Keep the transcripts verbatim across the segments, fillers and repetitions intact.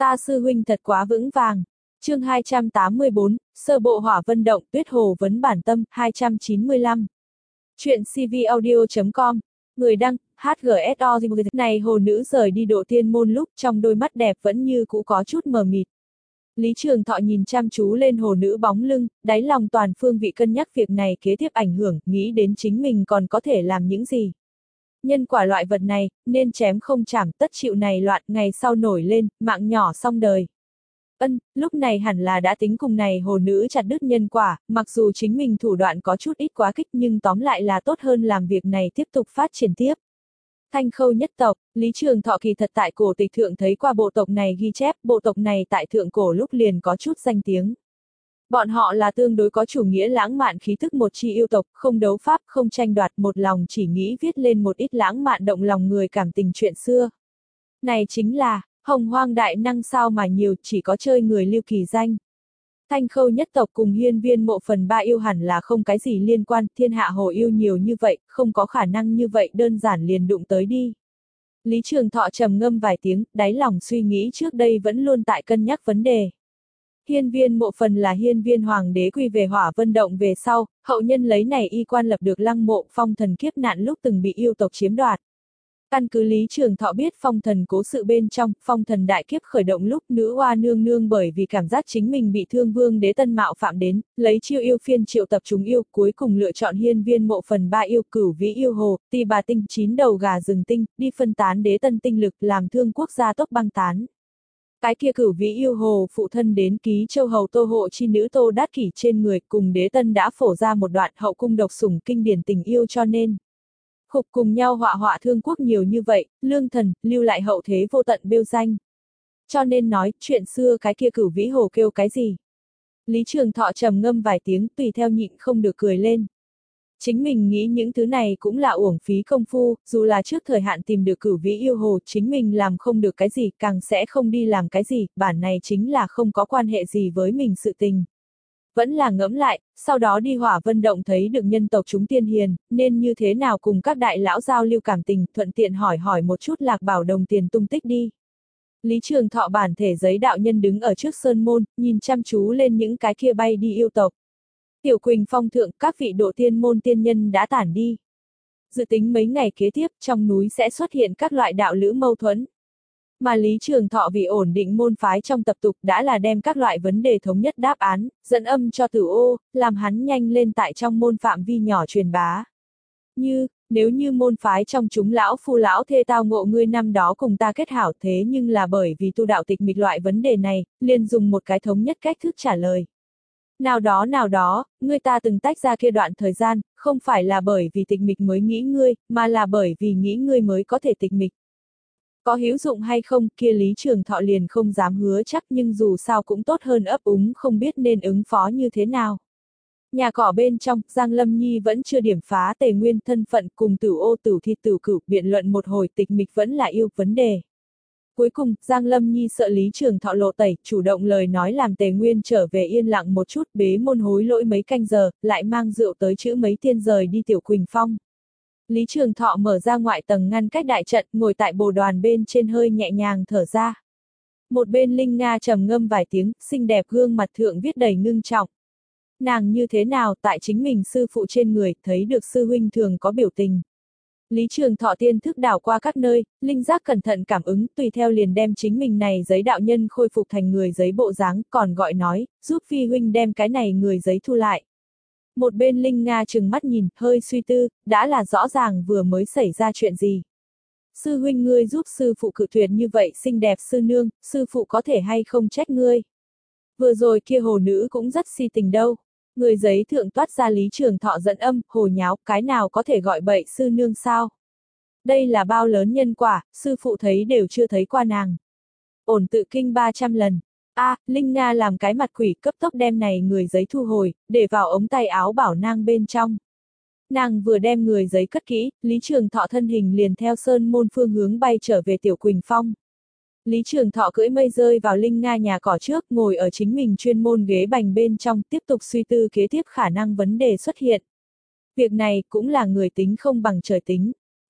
Ta sư huynh thật quá vững vàng. Chương hai trăm tám mươi bốn, sơ bộ hỏa vân động, Tuyết Hồ vấn bản tâm, hai trăm chín mươi lăm. Chuyện cvaudio chấm com. Người đăng, hát giê ét o. Này hồ nữ rời đi độ tiên môn lúc trong đôi mắt đẹp vẫn như cũ có chút mờ mịt. Lý Trường Thọ nhìn chăm chú lên hồ nữ bóng lưng, đáy lòng toàn phương vị cân nhắc việc này kế tiếp ảnh hưởng, nghĩ đến chính mình còn có thể làm những gì. Nhân quả loại vật này, nên chém không chảm, tất chịu này loạn, ngày sau nổi lên, mạng nhỏ xong đời. Ân, lúc này hẳn là đã tính cùng này hồ nữ chặt đứt nhân quả, mặc dù chính mình thủ đoạn có chút ít quá kích nhưng tóm lại là tốt hơn làm việc này tiếp tục phát triển tiếp. Thanh Khâu nhất tộc, Lý Trường Thọ kỳ thật tại cổ tịch thượng thấy qua bộ tộc này ghi chép, bộ tộc này tại thượng cổ lúc liền có chút danh tiếng. Bọn họ là tương đối có chủ nghĩa lãng mạn khí thức một chi yêu tộc, không đấu pháp, không tranh đoạt, một lòng chỉ nghĩ viết lên một ít lãng mạn động lòng người cảm tình chuyện xưa. Này chính là, hồng hoang đại năng sao mà nhiều, chỉ có chơi người lưu kỳ danh. Thanh Khâu nhất tộc cùng Hiên Viên Mộ phần ba yêu hẳn là không cái gì liên quan, thiên hạ hồ yêu nhiều như vậy, không có khả năng như vậy đơn giản liền đụng tới đi. Lý Trường Thọ trầm ngâm vài tiếng, đáy lòng suy nghĩ trước đây vẫn luôn tại cân nhắc vấn đề. Hiên Viên Mộ phần là Hiên Viên Hoàng đế quy về Hỏa Vân Động về sau, hậu nhân lấy này y quan lập được Lăng Mộ phong thần kiếp nạn lúc từng bị yêu tộc chiếm đoạt. Căn cứ Lý Trường Thọ biết phong thần cố sự bên trong, phong thần đại kiếp khởi động lúc nữ oa nương nương bởi vì cảm giác chính mình bị thương vương đế tân mạo phạm đến, lấy chiêu yêu phiên triệu tập chúng yêu, cuối cùng lựa chọn Hiên Viên Mộ phần ba yêu, Cửu Vĩ yêu hồ, Tỳ Bà tinh, chín đầu gà rừng tinh, đi phân tán đế tân tinh lực, làm thương quốc gia tốc băng tán. Cái kia Cửu Vĩ yêu hồ phụ thân đến ký châu hầu Tô hộ chi nữ Tô Đát Kỷ trên người, cùng đế tân đã phổ ra một đoạn hậu cung độc sủng kinh điển tình yêu cho nên. Khục cùng nhau họa họa thương quốc nhiều như vậy, lương thần, lưu lại hậu thế vô tận bêu danh. Cho nên nói, chuyện xưa cái kia Cửu Vĩ hồ kêu cái gì? Lý Trường Thọ trầm ngâm vài tiếng, tùy theo nhịn không được cười lên. Chính mình nghĩ những thứ này cũng là uổng phí công phu, dù là trước thời hạn tìm được Cửu Vĩ yêu hồ, chính mình làm không được cái gì, càng sẽ không đi làm cái gì, bản này chính là không có quan hệ gì với mình sự tình. Vẫn là ngẫm lại, sau đó đi Hỏa Vân Động thấy được nhân tộc chúng tiên hiền, nên như thế nào cùng các đại lão giao lưu cảm tình, thuận tiện hỏi hỏi một chút Lạc Bảo đồng tiền tung tích đi. Lý Trường Thọ bản thể giấy đạo nhân đứng ở trước sơn môn, nhìn chăm chú lên những cái kia bay đi yêu tộc. Tiểu Quỳnh Phong thượng, các vị độ tiên môn tiên nhân đã tản đi. Dự tính mấy ngày kế tiếp, trong núi sẽ xuất hiện các loại đạo lữ mâu thuẫn. Mà Lý Trường Thọ vì ổn định môn phái trong tập tục đã là đem các loại vấn đề thống nhất đáp án, dẫn âm cho Tử Ô, làm hắn nhanh lên tại trong môn phạm vi nhỏ truyền bá. Như, nếu như môn phái trong chúng lão phu lão thê tao ngộ ngươi năm đó cùng ta kết hảo thế nhưng là bởi vì tu đạo tịch mịch loại vấn đề này, liền dùng một cái thống nhất cách thức trả lời. Nào đó nào đó, ngươi ta từng tách ra kia đoạn thời gian, không phải là bởi vì tịch mịch mới nghĩ ngươi, mà là bởi vì nghĩ ngươi mới có thể tịch mịch. Có hữu dụng hay không, kia Lý Trường Thọ liền không dám hứa chắc nhưng dù sao cũng tốt hơn ấp úng không biết nên ứng phó như thế nào. Nhà cỏ bên trong, Giang Lâm Nhi vẫn chưa điểm phá Tề Nguyên thân phận cùng Tử Ô Tử Thi Tử Cửu biện luận một hồi tịch mịch vẫn là yêu vấn đề. Cuối cùng, Giang Lâm Nhi sợ Lý Trường Thọ lộ tẩy, chủ động lời nói làm Tề Nguyên trở về yên lặng một chút, bế môn hối lỗi mấy canh giờ, lại mang rượu tới chữ mấy tiên rời đi Tiểu Quỳnh Phong. Lý Trường Thọ mở ra ngoại tầng ngăn cách đại trận, ngồi tại bồ đoàn bên trên hơi nhẹ nhàng thở ra. Một bên Linh Nga trầm ngâm vài tiếng, xinh đẹp gương mặt thượng viết đầy ngưng trọng. Nàng như thế nào tại chính mình sư phụ trên người, thấy được sư huynh thường có biểu tình. Lý Trường Thọ tiên thức đảo qua các nơi, linh giác cẩn thận cảm ứng, tùy theo liền đem chính mình này giấy đạo nhân khôi phục thành người giấy bộ dáng, còn gọi nói, giúp phi huynh đem cái này người giấy thu lại. Một bên Linh Nga trừng mắt nhìn, hơi suy tư, đã là rõ ràng vừa mới xảy ra chuyện gì. Sư huynh ngươi giúp sư phụ cự tuyệt như vậy xinh đẹp sư nương, sư phụ có thể hay không trách ngươi. Vừa rồi kia hồ nữ cũng rất si tình đâu. Người giấy thượng toát ra Lý Trường Thọ dẫn âm, hồ nháo, cái nào có thể gọi bậy sư nương sao? Đây là bao lớn nhân quả, sư phụ thấy đều chưa thấy qua nàng. Ổn tự kinh ba trăm lần. A, à, Linh Nga làm cái mặt quỷ cấp tốc đem này người giấy thu hồi, để vào ống tay áo bảo nang bên trong. Nàng vừa đem người giấy cất kỹ, Lý Trường Thọ thân hình liền theo sơn môn phương hướng bay trở về Tiểu Quỳnh Phong. Lý Trường Thọ cưỡi mây rơi vào Linh Nga nhà cỏ trước, ngồi ở chính mình chuyên môn ghế bành bên trong, tiếp tục suy tư kế tiếp khả năng vấn đề xuất hiện. Việc này cũng là người tính không bằng trời tính.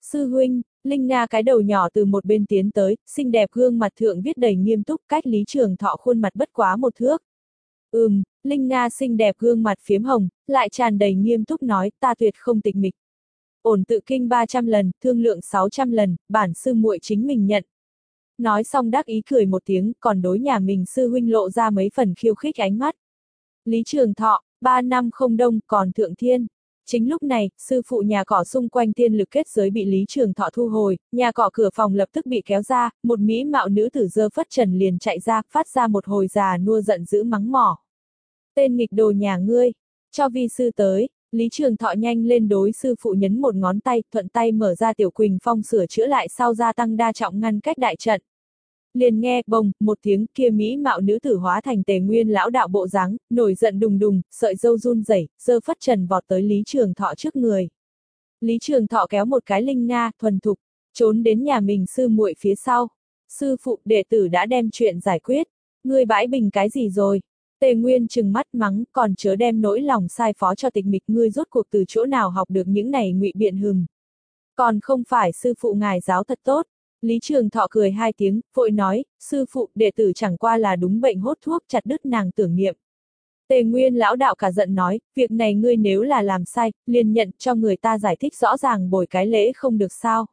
Sư huynh, Linh Nga cái đầu nhỏ từ một bên tiến tới, xinh đẹp gương mặt thượng viết đầy nghiêm túc, cách Lý Trường Thọ khuôn mặt bất quá một thước. Ừm, Linh Nga xinh đẹp gương mặt phiếm hồng, lại tràn đầy nghiêm túc nói, ta tuyệt không tịch mịch. Ổn tự kinh ba trăm lần, thương lượng sáu trăm lần, bản sư muội chính mình nhận. Nói xong đắc ý cười một tiếng, còn đối nhà mình sư huynh lộ ra mấy phần khiêu khích ánh mắt. Lý Trường Thọ, ba năm không đông, còn thượng thiên. Chính lúc này, sư phụ nhà cỏ xung quanh tiên lực kết giới bị Lý Trường Thọ thu hồi, nhà cỏ cửa phòng lập tức bị kéo ra, một mỹ mạo nữ tử dơ phất trần liền chạy ra, phát ra một hồi già nua giận dữ mắng mỏ. Tên nghịch đồ nhà ngươi, cho vi sư tới. Lý Trường Thọ nhanh lên đối sư phụ nhấn một ngón tay, thuận tay mở ra tiểu quỳnh phong sửa chữa lại sau gia tăng đa trọng ngăn cách đại trận. Liền nghe, bồng, một tiếng kia mỹ mạo nữ tử hóa thành Tề Nguyên lão đạo bộ dáng, nổi giận đùng đùng, sợi dâu run rẩy, giơ phất trần vọt tới Lý Trường Thọ trước người. Lý Trường Thọ kéo một cái Linh Nga, thuần thục, trốn đến nhà mình sư muội phía sau. Sư phụ, đệ tử đã đem chuyện giải quyết. Ngươi bãi bình cái gì rồi? Tề Nguyên trừng mắt mắng, còn chớ đem nỗi lòng sai phó cho tịch mịch, ngươi rốt cuộc từ chỗ nào học được những này ngụy biện hừm. Còn không phải sư phụ ngài giáo thật tốt. Lý Trường Thọ cười hai tiếng, vội nói, sư phụ, đệ tử chẳng qua là đúng bệnh hốt thuốc chặt đứt nàng tưởng niệm. Tề Nguyên lão đạo cả giận nói, việc này ngươi nếu là làm sai, liền nhận cho người ta giải thích rõ ràng bồi cái lễ không được sao.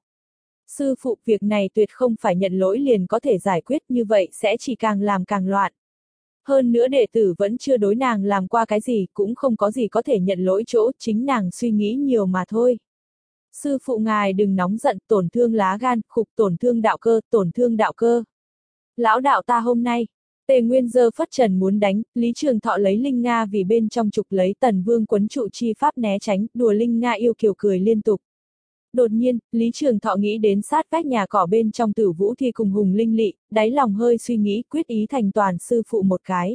Sư phụ, việc này tuyệt không phải nhận lỗi liền có thể giải quyết, như vậy sẽ chỉ càng làm càng loạn. Hơn nữa đệ tử vẫn chưa đối nàng làm qua cái gì, cũng không có gì có thể nhận lỗi chỗ, chính nàng suy nghĩ nhiều mà thôi. Sư phụ ngài đừng nóng giận, tổn thương lá gan, khục, tổn thương đạo cơ, tổn thương đạo cơ. Lão đạo ta hôm nay, Tề Nguyên giơ phất trần muốn đánh, Lý Trường Thọ lấy Linh Nga vì bên trong trục lấy Tần Vương quấn trụ chi pháp né tránh, đùa Linh Nga yêu kiều cười liên tục. Đột nhiên, Lý Trường Thọ nghĩ đến sát vách nhà cỏ bên trong Tử Vũ Thi cùng Hùng Linh Lị, đáy lòng hơi suy nghĩ, quyết ý thành toàn sư phụ một cái.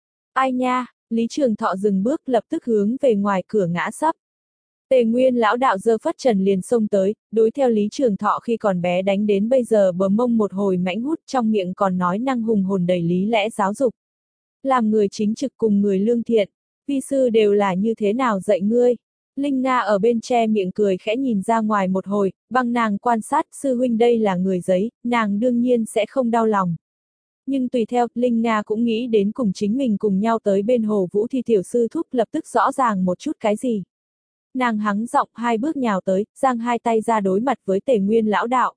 Ai nha, Lý Trường Thọ dừng bước lập tức hướng về ngoài cửa ngã sấp. Tề Nguyên lão đạo giơ phất trần liền xông tới, đối theo Lý Trường Thọ khi còn bé đánh đến bây giờ bờ mông một hồi mãnh hút, trong miệng còn nói năng hùng hồn đầy lý lẽ giáo dục. Làm người chính trực cùng người lương thiện, vi sư đều là như thế nào dạy ngươi. Linh Nga ở bên che miệng cười khẽ nhìn ra ngoài một hồi, bằng nàng quan sát sư huynh đây là người giấy, nàng đương nhiên sẽ không đau lòng. Nhưng tùy theo, Linh Nga cũng nghĩ đến cùng chính mình cùng nhau tới bên hồ Vũ Thi tiểu sư thúc lập tức rõ ràng một chút cái gì. Nàng hắng giọng hai bước nhào tới, giang hai tay ra đối mặt với Tề Nguyên lão đạo.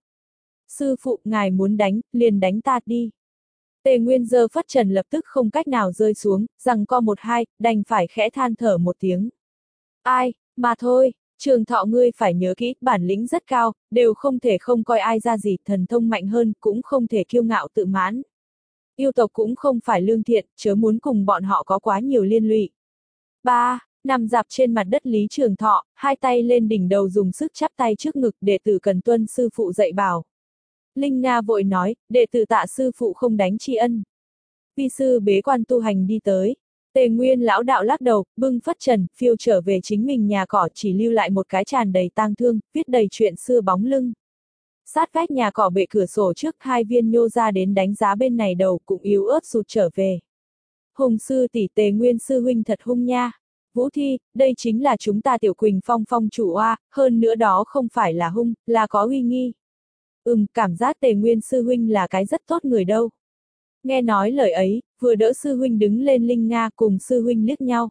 Sư phụ, ngài muốn đánh, liền đánh ta đi. Tề Nguyên giơ phất trần lập tức không cách nào rơi xuống, rằng co một hai, đành phải khẽ than thở một tiếng. Ai, mà thôi, Trường Thọ ngươi phải nhớ kỹ, bản lĩnh rất cao, đều không thể không coi ai ra gì, thần thông mạnh hơn, cũng không thể kiêu ngạo tự mãn. Yêu tộc cũng không phải lương thiện, chớ muốn cùng bọn họ có quá nhiều liên lụy. Ba. Nằm dạp trên mặt đất Lý Trường Thọ, hai tay lên đỉnh đầu dùng sức chắp tay trước ngực, đệ tử cần tuân sư phụ dạy bảo. Linh Nga vội nói, đệ tử tạ sư phụ không đánh tri ân. Vi sư bế quan tu hành đi tới. Tề Nguyên lão đạo lắc đầu, bưng phất trần, phiêu trở về chính mình nhà cỏ, chỉ lưu lại một cái tràn đầy tang thương, viết đầy chuyện xưa bóng lưng. Sát vách nhà cỏ bệ cửa sổ trước, hai viên nhô ra đến đánh giá bên này đầu, cũng yếu ớt sụt trở về. Hùng sư tỷ, Tề Nguyên sư huynh thật hung nha. Vũ Thi, đây chính là chúng ta tiểu Quỳnh Phong phong chủ oa, hơn nữa đó không phải là hung, là có uy nghi. Ừm, cảm giác Tề Nguyên sư huynh là cái rất tốt người đâu. Nghe nói lời ấy, vừa đỡ sư huynh đứng lên Linh Nga cùng sư huynh liếc nhau.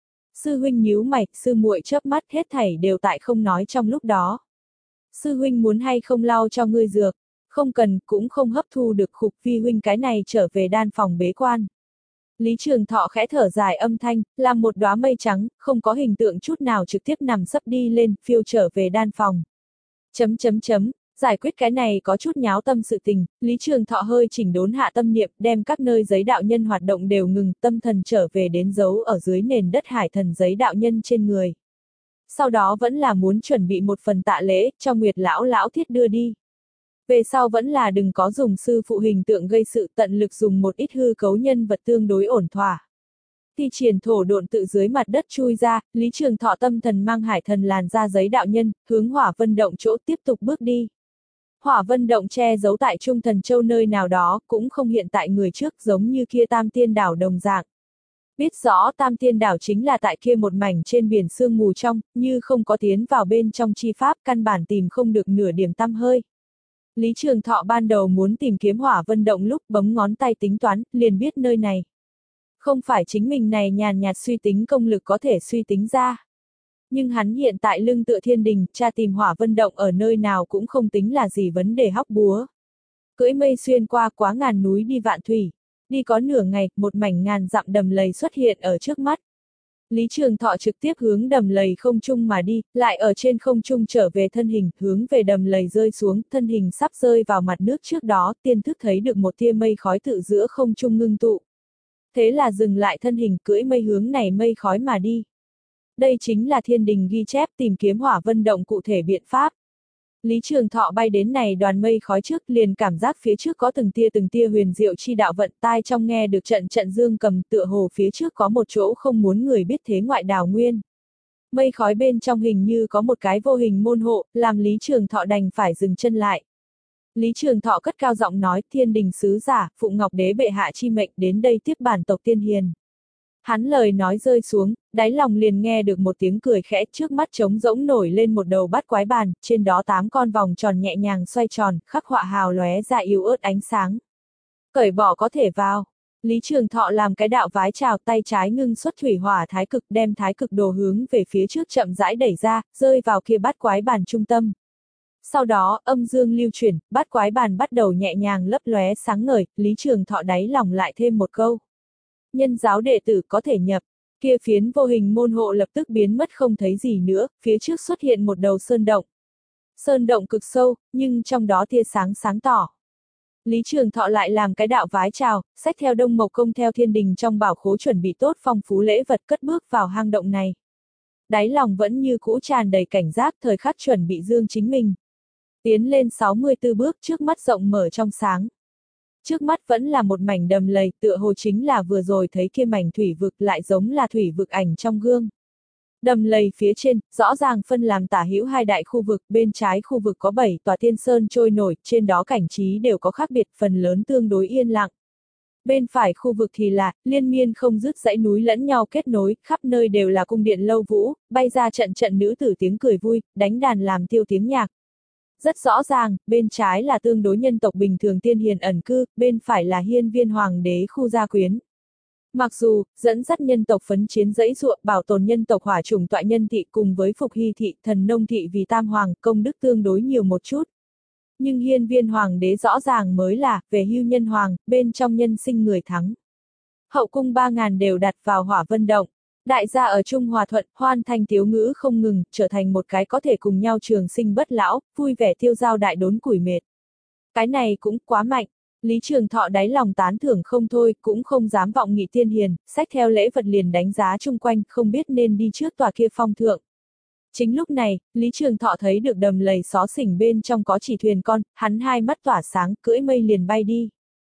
Sư huynh nhíu mày, sư muội chớp mắt, hết thảy đều tại không nói trong lúc đó. Sư huynh muốn hay không lau cho ngươi dược, không cần, cũng không hấp thu được, khục vi huynh cái này trở về đan phòng bế quan. Lý Trường Thọ khẽ thở dài âm thanh, làm một đóa mây trắng, không có hình tượng chút nào trực tiếp nằm sấp đi lên, phiêu trở về đan phòng. Chấm chấm chấm, giải quyết cái này có chút nháo tâm sự tình, Lý Trường Thọ hơi chỉnh đốn hạ tâm niệm, đem các nơi giấy đạo nhân hoạt động đều ngừng, tâm thần trở về đến dấu ở dưới nền đất hải thần giấy đạo nhân trên người. Sau đó vẫn là muốn chuẩn bị một phần tạ lễ, cho Nguyệt lão lão thiết đưa đi. Về sau vẫn là đừng có dùng sư phụ hình tượng gây sự, tận lực dùng một ít hư cấu nhân vật tương đối ổn thỏa. Thi triển thổ độn tự dưới mặt đất chui ra, Lý Trường Thọ tâm thần mang hải thần làn ra giấy đạo nhân, hướng Hỏa Vân Động chỗ tiếp tục bước đi. Hỏa Vân Động che giấu tại Trung Thần Châu nơi nào đó, cũng không hiện tại người trước giống như kia Tam Tiên Đảo đồng dạng. Biết rõ Tam Tiên Đảo chính là tại kia một mảnh trên biển sương mù trong, như không có tiến vào bên trong chi pháp, căn bản tìm không được nửa điểm tăm hơi. Lý Trường Thọ ban đầu muốn tìm kiếm Hỏa Vân Động lúc bấm ngón tay tính toán, liền biết nơi này. Không phải chính mình này nhàn nhạt suy tính công lực có thể suy tính ra. Nhưng hắn hiện tại lưng tựa thiên đình, tra tìm Hỏa Vân Động ở nơi nào cũng không tính là gì vấn đề hóc búa. Cưỡi mây xuyên qua quá ngàn núi đi vạn thủy. Đi có nửa ngày, một mảnh ngàn dặm đầm lầy xuất hiện ở trước mắt. Lý Trường Thọ trực tiếp hướng đầm lầy không trung mà đi, lại ở trên không trung trở về thân hình, hướng về đầm lầy rơi xuống, thân hình sắp rơi vào mặt nước trước đó, tiên thức thấy được một tia mây khói tự giữa không trung ngưng tụ. Thế là dừng lại thân hình, cưỡi mây hướng này mây khói mà đi. Đây chính là thiên đình ghi chép tìm kiếm Hỏa Vân Động cụ thể biện pháp. Lý Trường Thọ bay đến này đoàn mây khói trước, liền cảm giác phía trước có từng tia từng tia huyền diệu chi đạo vận, tai trong nghe được trận trận dương cầm, tựa hồ phía trước có một chỗ không muốn người biết thế ngoại đào nguyên. Mây khói bên trong hình như có một cái vô hình môn hộ, làm Lý Trường Thọ đành phải dừng chân lại. Lý Trường Thọ cất cao giọng nói, thiên đình sứ giả, Phụng Ngọc Đế bệ hạ chi mệnh đến đây tiếp bản tộc tiên hiền. Hắn lời nói rơi xuống, đáy lòng liền nghe được một tiếng cười khẽ, trước mắt trống rỗng nổi lên một đầu bát quái bàn, trên đó tám con vòng tròn nhẹ nhàng xoay tròn, khắc họa hào lóe ra yếu ớt ánh sáng. Cởi bỏ có thể vào. Lý Trường Thọ làm cái đạo vái chào, tay trái ngưng xuất thủy hỏa thái cực, đem thái cực đồ hướng về phía trước chậm rãi đẩy ra, rơi vào kia bát quái bàn trung tâm. Sau đó, âm dương lưu chuyển, bát quái bàn bắt đầu nhẹ nhàng lấp lóe sáng ngời, Lý Trường Thọ đáy lòng lại thêm một câu. Nhân giáo đệ tử có thể nhập, kia phiến vô hình môn hộ lập tức biến mất không thấy gì nữa, phía trước xuất hiện một đầu sơn động. Sơn động cực sâu, nhưng trong đó tia sáng sáng tỏ. Lý Trường Thọ lại làm cái đạo vái chào, xách theo Đông Mộc Công theo thiên đình trong bảo khố chuẩn bị tốt phong phú lễ vật cất bước vào hang động này. Đáy lòng vẫn như cũ tràn đầy cảnh giác, thời khắc chuẩn bị dương chính mình. Tiến lên sáu mươi tư bước, trước mắt rộng mở trong sáng. Trước mắt vẫn là một mảnh đầm lầy, tựa hồ chính là vừa rồi thấy kia mảnh thủy vực, lại giống là thủy vực ảnh trong gương. Đầm lầy phía trên, rõ ràng phân làm tả hữu hai đại khu vực, bên trái khu vực có bảy tòa tiên sơn trôi nổi, trên đó cảnh trí đều có khác biệt, phần lớn tương đối yên lặng. Bên phải khu vực thì là, liên miên không dứt dãy núi lẫn nhau kết nối, khắp nơi đều là cung điện lâu vũ, bay ra trận trận nữ tử tiếng cười vui, đánh đàn làm tiêu tiếng nhạc. Rất rõ ràng, bên trái là tương đối nhân tộc bình thường tiên hiền ẩn cư, bên phải là hiên viên hoàng đế khu gia quyến. Mặc dù, dẫn dắt nhân tộc phấn chiến dãy ruộng, bảo tồn nhân tộc hỏa chủng tọa nhân thị cùng với phục hy thị, thần nông thị vì tam hoàng, công đức tương đối nhiều một chút. Nhưng hiên viên hoàng đế rõ ràng mới là, về hưu nhân hoàng, bên trong nhân sinh người thắng. Hậu cung ba ngàn đều đặt vào Hỏa Vân Động. Đại gia ở chung hòa thuận, hoan thanh tiếu ngữ không ngừng, trở thành một cái có thể cùng nhau trường sinh bất lão, vui vẻ tiêu dao đại đốn củi mệt. Cái này cũng quá mạnh. Lý Trường Thọ đáy lòng tán thưởng không thôi, cũng không dám vọng nghị tiên hiền, xách theo lễ vật liền đánh giá chung quanh, không biết nên đi trước tòa kia phong thượng. Chính lúc này, Lý Trường Thọ thấy được đầm lầy xó xỉnh bên trong có chỉ thuyền con, hắn hai mắt tỏa sáng, cưỡi mây liền bay đi.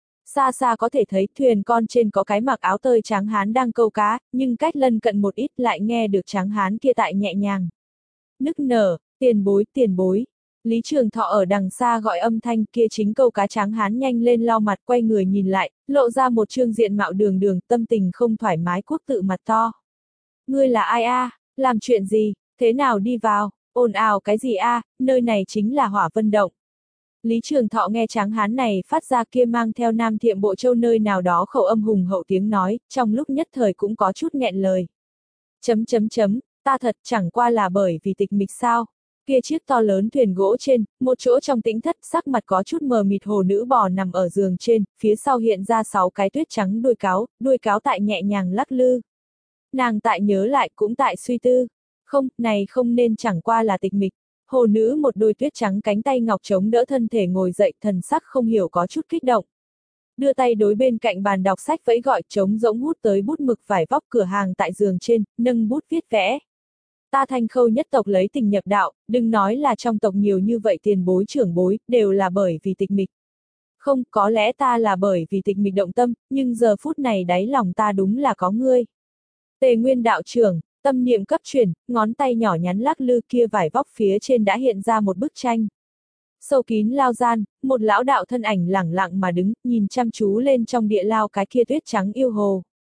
Xa xa có thể thấy thuyền con trên có cái mặc áo tơi tráng hán đang câu cá, nhưng cách lân cận một ít lại nghe được tráng hán kia tại nhẹ nhàng. Nức nở, tiền bối, tiền bối. Lý Trường Thọ ở đằng xa gọi âm thanh, kia chính câu cá tráng hán nhanh lên lau mặt, quay người nhìn lại, lộ ra một trương diện mạo đường đường, tâm tình không thoải mái quốc tự mặt to. Ngươi là ai a? Làm chuyện gì? Thế nào đi vào? Ồn ào cái gì a? Nơi này chính là Hỏa Vân Động. Lý Trường Thọ nghe tráng hán này phát ra kia mang theo Nam Thiệm Bộ Châu nơi nào đó khẩu âm hùng hậu tiếng nói, trong lúc nhất thời cũng có chút nghẹn lời. Chấm chấm chấm, ta thật chẳng qua là bởi vì tịch mịch sao. Kia chiếc to lớn thuyền gỗ trên, một chỗ trong tĩnh thất, sắc mặt có chút mờ mịt hồ nữ bò nằm ở giường trên, phía sau hiện ra sáu cái tuyết trắng đuôi cáo, đuôi cáo tại nhẹ nhàng lắc lư. Nàng tại nhớ lại cũng tại suy tư. Không, này không nên chẳng qua là tịch mịch. Hồ nữ một đôi tuyết trắng cánh tay ngọc chống đỡ thân thể ngồi dậy, thần sắc không hiểu có chút kích động. Đưa tay đối bên cạnh bàn đọc sách vẫy gọi, trống rỗng hút tới bút mực vải vóc cửa hàng tại giường trên, nâng bút viết vẽ. Ta Thanh Khâu nhất tộc lấy tình nhập đạo, đừng nói là trong tộc nhiều như vậy tiền bối trưởng bối, đều là bởi vì tịch mịch. Không, có lẽ ta là bởi vì tịch mịch động tâm, nhưng giờ phút này đáy lòng ta đúng là có ngươi. Tề Nguyên đạo trưởng, tâm niệm cấp chuyển, ngón tay nhỏ nhắn lắc lư kia vải vóc phía trên đã hiện ra một bức tranh. Sâu kín lao gian, một lão đạo thân ảnh lẳng lặng mà đứng, nhìn chăm chú lên trong địa lao cái kia tuyết trắng yêu hồ.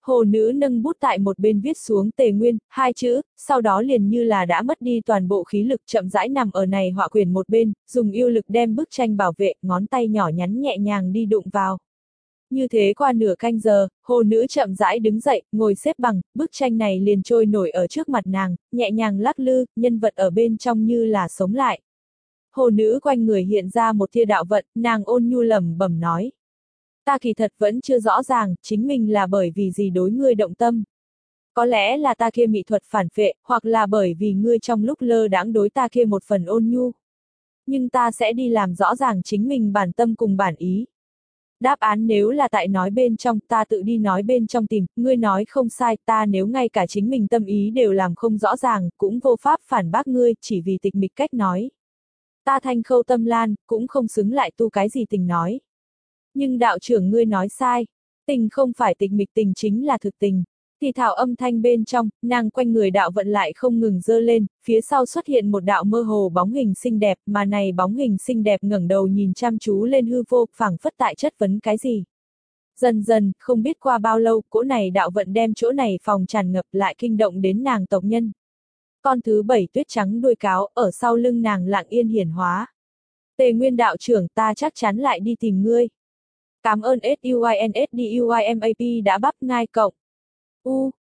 Hồ nữ nâng bút tại một bên viết xuống Tề Nguyên, hai chữ, sau đó liền như là đã mất đi toàn bộ khí lực chậm rãi nằm ở này họa quyển một bên, dùng yêu lực đem bức tranh bảo vệ, ngón tay nhỏ nhắn nhẹ nhàng đi đụng vào. Như thế qua nửa canh giờ, hồ nữ chậm rãi đứng dậy, ngồi xếp bằng, bức tranh này liền trôi nổi ở trước mặt nàng, nhẹ nhàng lắc lư, nhân vật ở bên trong như là sống lại. Hồ nữ quanh người hiện ra một tia đạo vận, nàng ôn nhu lẩm bẩm nói. Ta kỳ thật vẫn chưa rõ ràng, chính mình là bởi vì gì đối ngươi động tâm. Có lẽ là ta kia mỹ thuật phản phệ, hoặc là bởi vì ngươi trong lúc lơ đãng đối ta kia một phần ôn nhu. Nhưng ta sẽ đi làm rõ ràng chính mình bản tâm cùng bản ý. Đáp án nếu là tại nói bên trong, ta tự đi nói bên trong tìm, ngươi nói không sai, ta nếu ngay cả chính mình tâm ý đều làm không rõ ràng, cũng vô pháp phản bác ngươi, chỉ vì tịch mịch cách nói. Ta thanh khâu tâm lan, cũng không xứng lại tu cái gì tình nói. Nhưng đạo trưởng ngươi nói sai, tình không phải tịch mịch, tình chính là thực tình. Thì thảo âm thanh bên trong, nàng quanh người đạo vận lại không ngừng dơ lên, phía sau xuất hiện một đạo mơ hồ bóng hình xinh đẹp, mà này bóng hình xinh đẹp ngẩng đầu nhìn chăm chú lên hư vô, phảng phất tại chất vấn cái gì. Dần dần, không biết qua bao lâu, cỗ này đạo vận đem chỗ này phòng tràn ngập lại kinh động đến nàng tộc nhân. Con thứ bảy tuyết trắng đuôi cáo, ở sau lưng nàng lặng yên hiển hóa. Tề Nguyên đạo trưởng, ta chắc chắn lại đi tìm ngươi. Cảm ơn SUINSDUIMAP đã bắp ngai cộng. U,